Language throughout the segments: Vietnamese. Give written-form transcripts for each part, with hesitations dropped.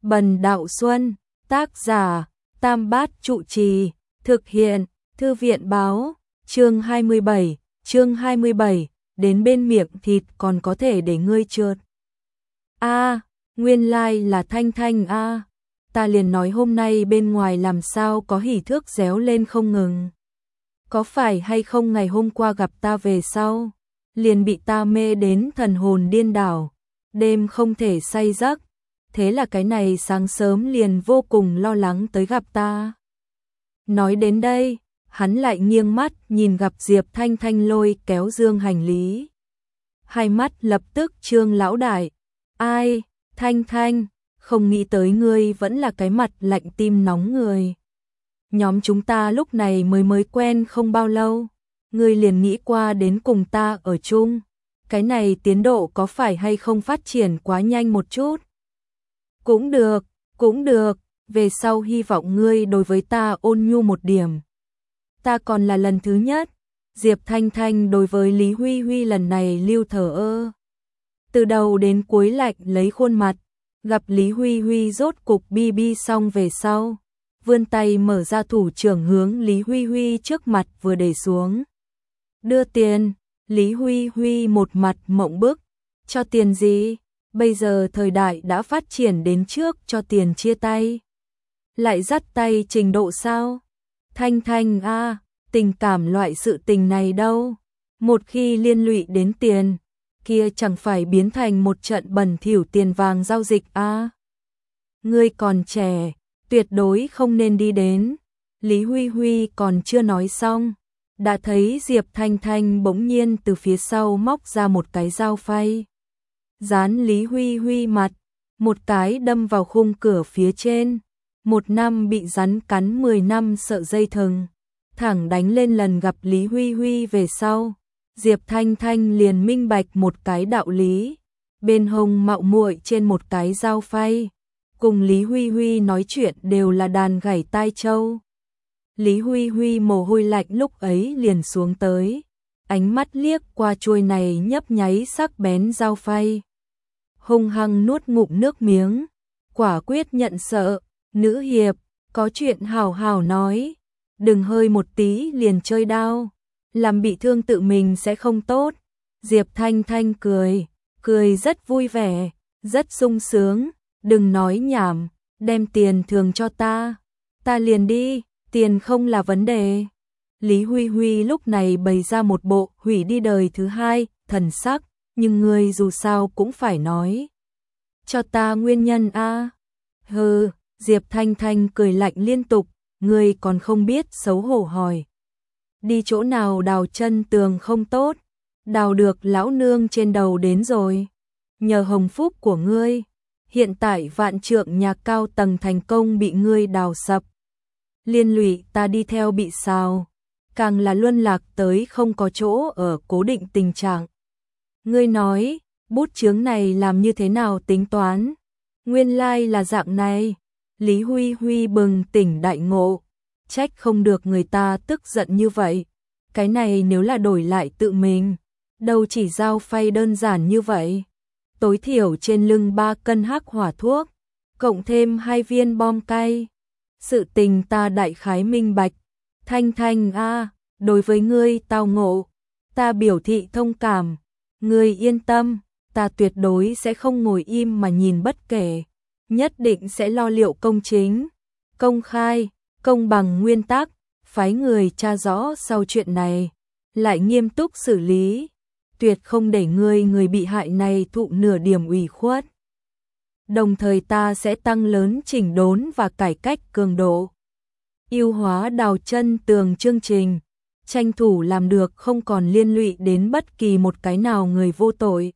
Bần Đạo Xuân, tác giả, Tam Bát Trụ Trì, thực hiện, Thư viện báo, chương 27, đến bên miệng thịt còn có thể để ngươi trượt. Nguyên lai là Thanh Thanh ta liền nói hôm nay bên ngoài làm sao có hỉ thước réo lên không ngừng. Có phải hay không ngày hôm qua gặp ta về sau, liền bị ta mê đến thần hồn điên đảo, đêm không thể say giấc, thế là cái này sáng sớm liền vô cùng lo lắng tới gặp ta. Nói đến đây, hắn lại nghiêng mắt nhìn gặp Diệp Thanh Thanh lôi kéo dương hành lý. Hai mắt lập tức trương lão đại. Ai, Thanh Thanh, không nghĩ tới ngươi vẫn là cái mặt lạnh tim nóng người. Nhóm chúng ta lúc này mới quen không bao lâu, ngươi liền nghĩ qua đến cùng ta ở chung. Cái này tiến độ có phải hay không phát triển quá nhanh một chút? Cũng được, về sau hy vọng ngươi đối với ta ôn nhu một điểm. Ta còn là lần thứ nhất. Diệp Thanh Thanh đối với Lý Huy Huy lần này lưu thờ ơ. Từ đầu đến cuối lạnh lấy khuôn mặt, gặp Lý Huy Huy rốt cục bi xong về sau, vươn tay mở ra thủ trưởng hướng Lý Huy Huy trước mặt vừa để xuống. Đưa tiền. Lý Huy Huy một mặt mộng bức. Cho tiền gì? Bây giờ thời đại đã phát triển đến trước cho tiền chia tay. Lại dắt tay trình độ sao? Thanh Thanh tình cảm loại sự tình này đâu. Một khi liên lụy đến tiền, kia chẳng phải biến thành một trận bẩn thỉu tiền vàng giao dịch Ngươi còn trẻ, tuyệt đối không nên đi đến. Lý Huy Huy còn chưa nói xong, đã thấy Diệp Thanh Thanh bỗng nhiên từ phía sau móc ra một cái dao phay. Dán Lý Huy Huy mặt, một cái đâm vào khung cửa phía trên. 1 năm bị rắn cắn 10 năm sợ dây thừng, thẳng đánh lên lần gặp Lý Huy Huy về sau. Diệp Thanh Thanh liền minh bạch một cái đạo lý, bên hông mạo muội trên một cái dao phay, cùng Lý Huy Huy nói chuyện đều là đàn gảy tai trâu. Lý Huy Huy mồ hôi lạnh lúc ấy liền xuống tới, ánh mắt liếc qua chuôi này nhấp nháy sắc bén dao phay, hung hăng nuốt ngụm nước miếng, quả quyết nhận sợ. Nữ hiệp, có chuyện hào hào nói, đừng hơi một tí liền chơi đao, làm bị thương tự mình sẽ không tốt. Diệp Thanh Thanh cười rất vui vẻ, rất sung sướng. Đừng nói nhảm, đem tiền thường cho ta liền đi, tiền không là vấn đề. Lý Huy Huy lúc này bày ra một bộ hủy đi đời thứ hai thần sắc, nhưng ngươi dù sao cũng phải nói cho ta nguyên nhân Hừ. Diệp Thanh Thanh cười lạnh liên tục, ngươi còn không biết xấu hổ hỏi. Đi chỗ nào đào chân tường không tốt, đào được lão nương trên đầu đến rồi. Nhờ hồng phúc của ngươi, hiện tại vạn trượng nhà cao tầng thành công bị ngươi đào sập. Liên lụy ta đi theo bị sao, càng là luân lạc tới không có chỗ ở cố định tình trạng. Ngươi nói, bút chướng này làm như thế nào tính toán? Nguyên lai là dạng này. Lý Huy Huy bừng tỉnh đại ngộ, trách không được người ta tức giận như vậy. Cái này nếu là đổi lại tự mình, đâu chỉ dao phay đơn giản như vậy. Tối thiểu trên lưng 3 cân hắc hỏa thuốc, cộng thêm 2 viên bom cay. Sự tình ta đại khái minh bạch. Thanh Thanh đối với ngươi tao ngộ, ta biểu thị thông cảm. Ngươi yên tâm, ta tuyệt đối sẽ không ngồi im mà nhìn bất kể. Nhất định sẽ lo liệu công chính, công khai, công bằng nguyên tắc, phái người tra rõ sau chuyện này, lại nghiêm túc xử lý, tuyệt không để người bị hại này thụ nửa điểm ủy khuất. Đồng thời ta sẽ tăng lớn chỉnh đốn và cải cách cường độ, ưu hóa đào chân tường chương trình, tranh thủ làm được không còn liên lụy đến bất kỳ một cái nào người vô tội.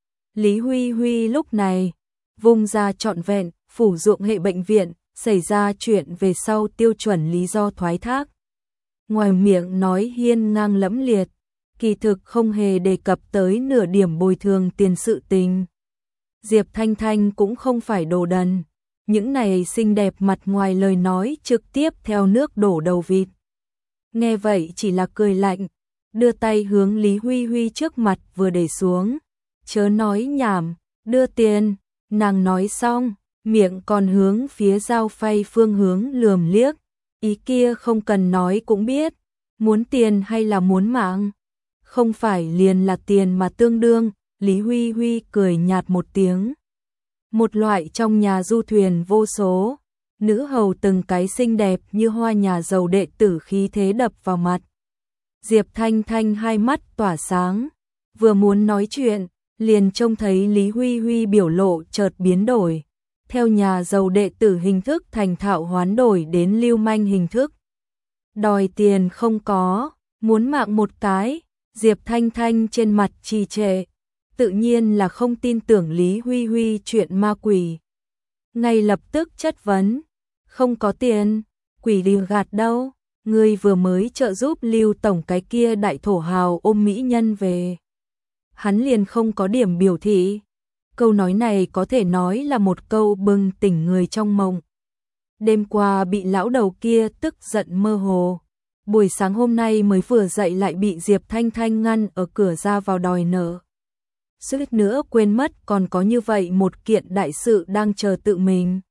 Lý Huy Huy lúc này vung ra trọn vẹn, phủ ruộng hệ bệnh viện, xảy ra chuyện về sau tiêu chuẩn lý do thoái thác. Ngoài miệng nói hiên ngang lẫm liệt, kỳ thực không hề đề cập tới nửa điểm bồi thường tiền sự tình. Diệp Thanh Thanh cũng không phải đồ đần, những này xinh đẹp mặt ngoài lời nói trực tiếp theo nước đổ đầu vịt. Nghe vậy chỉ là cười lạnh, đưa tay hướng Lý Huy Huy trước mặt vừa để xuống. Chớ nói nhảm, đưa tiền. Nàng nói xong, miệng còn hướng phía Giao Phay phương hướng lườm liếc, ý kia không cần nói cũng biết, muốn tiền hay là muốn mạng? Không phải liền là tiền mà tương đương, Lý Huy Huy cười nhạt một tiếng. Một loại trong nhà du thuyền vô số, nữ hầu từng cái xinh đẹp như hoa nhà giàu đệ tử khí thế đập vào mặt. Diệp Thanh Thanh hai mắt tỏa sáng, vừa muốn nói chuyện, liền trông thấy Lý Huy Huy biểu lộ chợt biến đổi, theo nhà giàu đệ tử hình thức thành thạo hoán đổi đến lưu manh hình thức. Đòi tiền không có, muốn mạng một cái, Diệp Thanh Thanh trên mặt trì trệ, tự nhiên là không tin tưởng Lý Huy Huy chuyện ma quỷ. Ngay lập tức chất vấn, không có tiền, quỷ đi gạt đâu, ngươi vừa mới trợ giúp Lưu tổng cái kia đại thổ hào ôm mỹ nhân về. Hắn liền không có điểm biểu thị. Câu nói này có thể nói là một câu bừng tỉnh người trong mộng. Đêm qua bị lão đầu kia tức giận mơ hồ. Buổi sáng hôm nay mới vừa dậy lại bị Diệp Thanh Thanh ngăn ở cửa ra vào đòi nợ. Suýt nữa quên mất còn có như vậy một kiện đại sự đang chờ tự mình.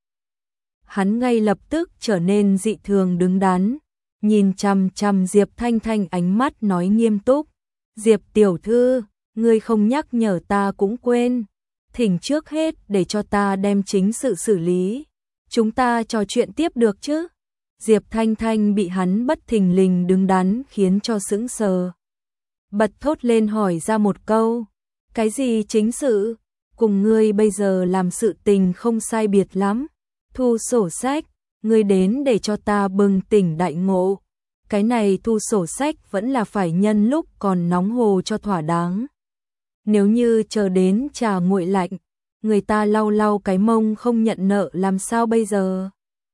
Hắn ngay lập tức trở nên dị thường đứng đắn, nhìn chằm chằm Diệp Thanh Thanh ánh mắt nói nghiêm túc. Diệp tiểu thư, ngươi không nhắc nhở ta cũng quên. Thỉnh trước hết để cho ta đem chính sự xử lý. Chúng ta trò chuyện tiếp được chứ? Diệp Thanh Thanh bị hắn bất thình lình đứng đắn khiến cho sững sờ. Bật thốt lên hỏi ra một câu. Cái gì chính sự? Cùng ngươi bây giờ làm sự tình không sai biệt lắm. Thu sổ sách, ngươi đến để cho ta bừng tỉnh đại ngộ. Cái này thu sổ sách vẫn là phải nhân lúc còn nóng hồ cho thỏa đáng. Nếu như chờ đến trà nguội lạnh, người ta lau lau cái mông không nhận nợ làm sao bây giờ?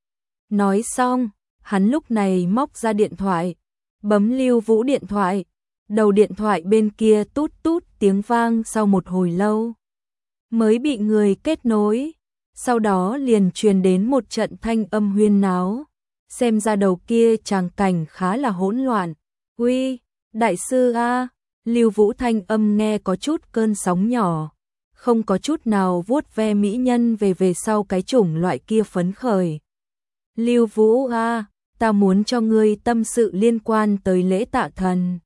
Nói xong, hắn lúc này móc ra điện thoại, bấm Lưu Vũ điện thoại. Đầu điện thoại bên kia tút tút tiếng vang sau một hồi lâu. Mới bị người kết nối, sau đó liền truyền đến một trận thanh âm huyên náo. Xem ra đầu kia tràng cảnh khá là hỗn loạn. Uy, đại sư a, Lưu Vũ thanh âm nghe có chút cơn sóng nhỏ, không có chút nào vuốt ve mỹ nhân về sau cái chủng loại kia phấn khởi. Lưu Vũ a, ta muốn cho ngươi tâm sự liên quan tới lễ tạ thần.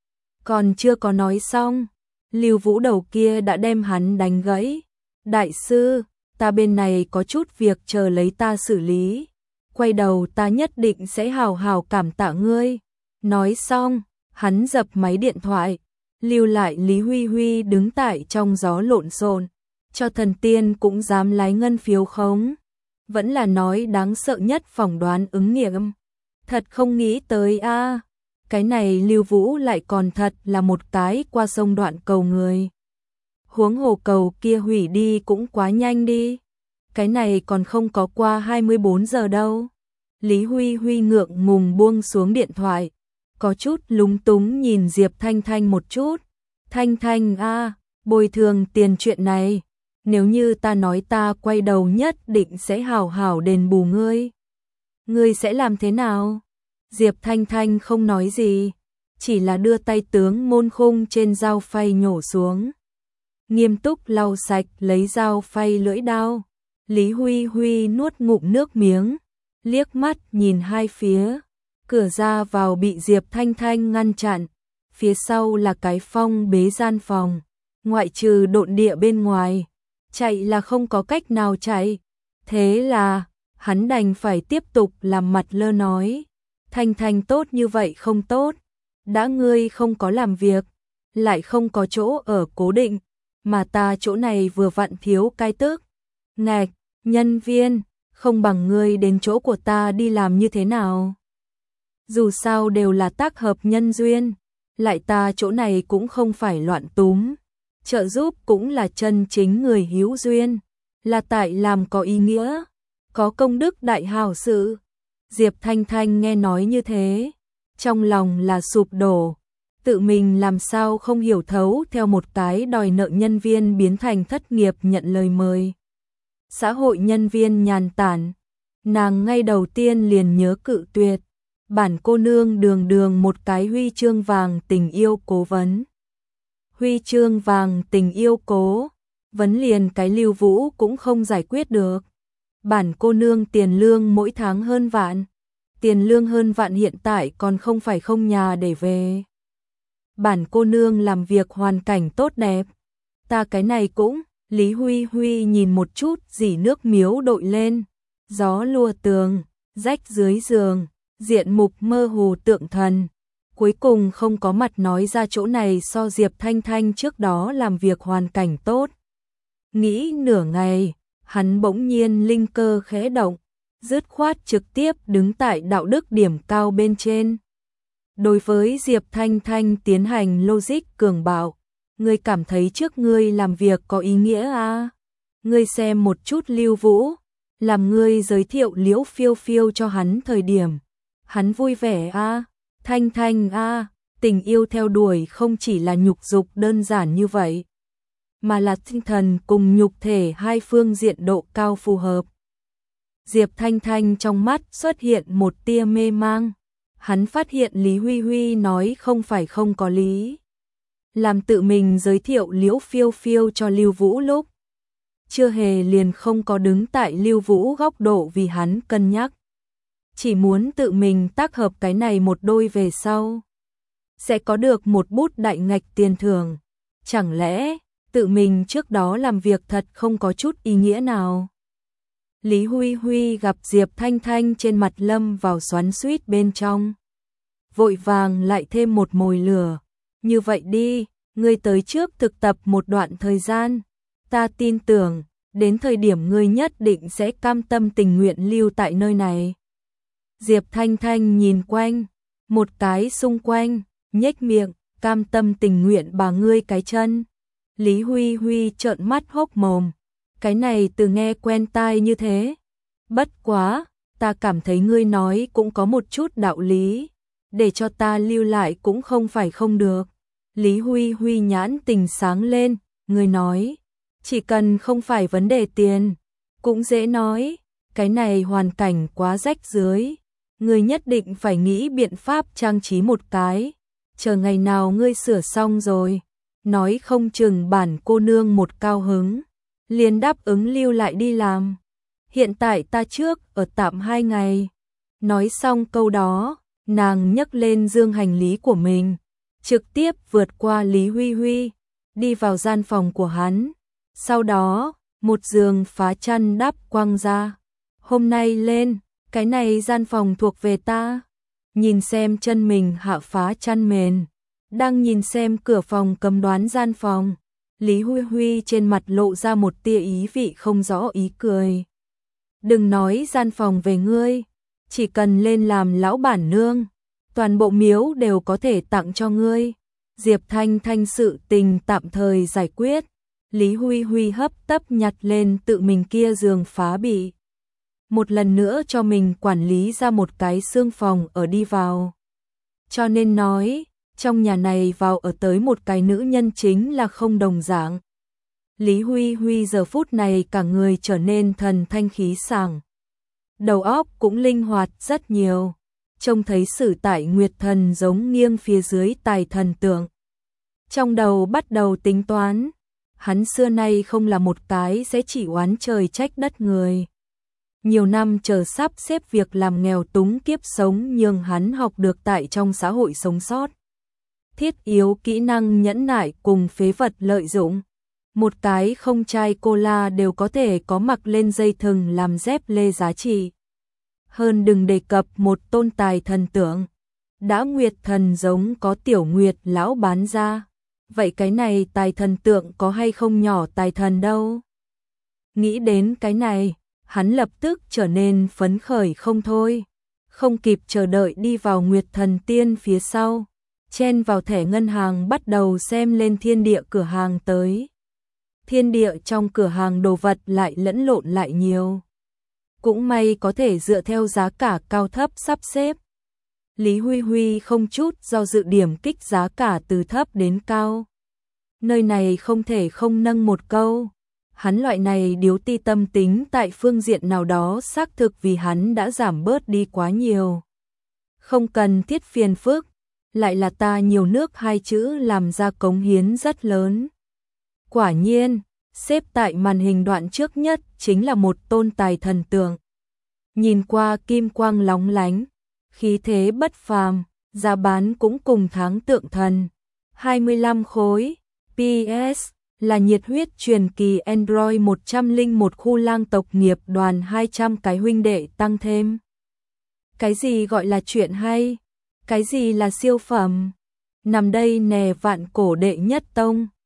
Còn chưa có nói xong, Lưu Vũ đầu kia đã đem hắn đánh gãy. Đại sư, ta bên này có chút việc chờ lấy ta xử lý. Quay đầu ta nhất định sẽ hào hào cảm tạ ngươi. Nói xong, hắn dập máy điện thoại, lưu lại Lý Huy Huy đứng tại trong gió lộn xộn. Cho thần tiên cũng dám lái ngân phiếu khống. Vẫn là nói đáng sợ nhất phỏng đoán ứng nghiệm. Thật không nghĩ tới a. Cái này Lưu Vũ lại còn thật là một cái qua sông đoạn cầu người. Huống hồ cầu kia hủy đi cũng quá nhanh đi. Cái này còn không có qua 24 giờ đâu. Lý Huy Huy ngượng ngùng buông xuống điện thoại, có chút lúng túng nhìn Diệp Thanh Thanh một chút. Thanh Thanh a, bồi thường tiền chuyện này, nếu như ta nói ta quay đầu nhất định sẽ hảo hảo đền bù ngươi. Ngươi sẽ làm thế nào? Diệp Thanh Thanh không nói gì, chỉ là đưa tay tướng môn khung trên dao phay nhổ xuống. Nghiêm túc lau sạch lấy dao phay lưỡi đao. Lý Huy Huy nuốt ngụm nước miếng, liếc mắt nhìn hai phía. Cửa ra vào bị Diệp Thanh Thanh ngăn chặn, phía sau là cái phong bế gian phòng, ngoại trừ độn địa bên ngoài, chạy là không có cách nào chạy. Thế là, hắn đành phải tiếp tục làm mặt lơ nói. Thanh Thanh tốt như vậy không tốt, đã ngươi không có làm việc, lại không có chỗ ở cố định, mà ta chỗ này vừa vặn thiếu cai tước. Ngạch, nhân viên, không bằng ngươi đến chỗ của ta đi làm như thế nào? Dù sao đều là tác hợp nhân duyên, lại ta chỗ này cũng không phải loạn túm, trợ giúp cũng là chân chính người hữu duyên, là tại làm có ý nghĩa, có công đức đại hảo sự. Diệp Thanh Thanh nghe nói như thế, trong lòng là sụp đổ, tự mình làm sao không hiểu thấu theo một cái đòi nợ nhân viên biến thành thất nghiệp nhận lời mời. Xã hội nhân viên nhàn tản, nàng ngay đầu tiên liền nhớ cự tuyệt. Bản cô nương đường đường một cái huy chương vàng tình yêu cố vấn. Huy chương vàng tình yêu cố vấn liền cái Lưu Vũ cũng không giải quyết được. Bản cô nương tiền lương mỗi tháng hơn vạn. Tiền lương hơn vạn hiện tại còn không phải không nhà để về. Bản cô nương làm việc hoàn cảnh tốt đẹp. Ta cái này cũng, Lý Huy Huy nhìn một chút dỉ nước miếu đội lên. Gió lùa tường, rách dưới giường, diện mục mơ hồ tượng thần. Cuối cùng không có mặt nói ra chỗ này so Diệp Thanh Thanh trước đó làm việc hoàn cảnh tốt. Nghĩ nửa ngày, hắn bỗng nhiên linh cơ khẽ động, dứt khoát trực tiếp đứng tại đạo đức điểm cao bên trên. Đối với Diệp Thanh Thanh tiến hành logic cường bạo, ngươi cảm thấy trước ngươi làm việc có ý nghĩa à? Ngươi xem một chút Lưu Vũ, làm ngươi giới thiệu Liễu Phiêu Phiêu cho hắn thời điểm. Hắn vui vẻ à? Thanh Thanh à? Tình yêu theo đuổi không chỉ là nhục dục đơn giản như vậy, mà là tinh thần cùng nhục thể hai phương diện độ cao phù hợp. Diệp Thanh Thanh trong mắt xuất hiện một tia mê mang. Hắn phát hiện Lý Huy Huy nói không phải không có lý. Làm tự mình giới thiệu Liễu Phiêu Phiêu cho Lưu Vũ lúc, chưa hề liền không có đứng tại Lưu Vũ góc độ vì hắn cân nhắc. Chỉ muốn tự mình tác hợp cái này một đôi về sau, sẽ có được một bút đại ngạch tiền thưởng. Chẳng lẽ tự mình trước đó làm việc thật không có chút ý nghĩa nào? Lý Huy Huy gặp Diệp Thanh Thanh trên mặt lâm vào xoắn xuýt bên trong. Vội vàng lại thêm một mồi lửa. Như vậy đi, ngươi tới trước thực tập một đoạn thời gian. Ta tin tưởng, đến thời điểm ngươi nhất định sẽ cam tâm tình nguyện lưu tại nơi này. Diệp Thanh Thanh nhìn quanh, một cái xung quanh, nhếch miệng, cam tâm tình nguyện bà ngươi cái chân. Lý Huy Huy trợn mắt hốc mồm. Cái này từ nghe quen tai như thế. Bất quá, ta cảm thấy ngươi nói cũng có một chút đạo lý. Để cho ta lưu lại cũng không phải không được. Lý Huy Huy nhãn tình sáng lên, ngươi nói. Chỉ cần không phải vấn đề tiền, cũng dễ nói. Cái này hoàn cảnh quá rách rưới. Ngươi nhất định phải nghĩ biện pháp trang trí một cái. Chờ ngày nào ngươi sửa xong rồi, nói không chừng bản cô nương một cao hứng, liền đáp ứng lưu lại đi làm. Hiện tại ta trước ở tạm 2 ngày. Nói xong câu đó, nàng nhấc lên dương hành lý của mình, trực tiếp vượt qua Lý Huy Huy, đi vào gian phòng của hắn. Sau đó, một giường phá chăn đắp quăng ra. Hôm nay lên, cái này gian phòng thuộc về ta. Nhìn xem chân mình hạ phá chăn mền, đang nhìn xem cửa phòng cầm đoán gian phòng. Lý Huy Huy trên mặt lộ ra một tia ý vị không rõ ý cười. Đừng nói gian phòng về ngươi, chỉ cần lên làm lão bản nương, toàn bộ miếu đều có thể tặng cho ngươi. Diệp Thanh Thanh sự tình tạm thời giải quyết. Lý Huy Huy hấp tấp nhặt lên tự mình kia giường phá bị. Một lần nữa cho mình quản lý ra một cái xương phòng ở đi vào. Cho nên nói, trong nhà này vào ở tới một cái nữ nhân chính là không đồng dạng. Lý Huy Huy giờ phút này cả người trở nên thần thanh khí sảng. Đầu óc cũng linh hoạt rất nhiều. Trông thấy Sử Tại Nguyệt Thần giống nghiêng phía dưới tài thần tượng. Trong đầu bắt đầu tính toán. Hắn xưa nay không là một cái sẽ chỉ oán trời trách đất người. Nhiều năm chờ sắp xếp việc làm nghèo túng kiếp sống nhưng hắn học được tại trong xã hội sống sót. Thiết yếu kỹ năng nhẫn nại cùng phế vật lợi dụng. Một cái không chai cola đều có thể có mặc lên dây thừng làm dép lê giá trị. Hơn đừng đề cập một tôn tài thần tượng. Đã Nguyệt Thần giống có Tiểu Nguyệt lão bán ra. Vậy cái này tài thần tượng có hay không nhỏ tài thần đâu? Nghĩ đến cái này, hắn lập tức trở nên phấn khởi không thôi. Không kịp chờ đợi đi vào Nguyệt Thần Tiên phía sau. Chen vào thẻ ngân hàng bắt đầu xem lên thiên địa cửa hàng tới. Thiên địa trong cửa hàng đồ vật lại lẫn lộn lại nhiều. Cũng may có thể dựa theo giá cả cao thấp sắp xếp. Lý Huy Huy không chút do dự điểm kích giá cả từ thấp đến cao. Nơi này không thể không nâng một câu. Hắn loại này điếu ti tâm tính tại phương diện nào đó xác thực vì hắn đã giảm bớt đi quá nhiều. Không cần thiết phiền phức, lại là ta nhiều nước hai chữ làm ra cống hiến rất lớn. Quả nhiên, Xếp tại màn hình đoạn trước nhất chính là một tôn tài thần tượng. Nhìn qua kim quang lóng lánh, khí thế bất phàm, giá bán cũng cùng tháng tượng thần. 25 khối. PS là nhiệt huyết truyền kỳ Android 101 khu lang tộc nghiệp đoàn 200 cái huynh đệ tăng thêm. Cái gì gọi là chuyện hay? Cái gì là siêu phẩm? Nằm đây nè vạn cổ đệ nhất tông.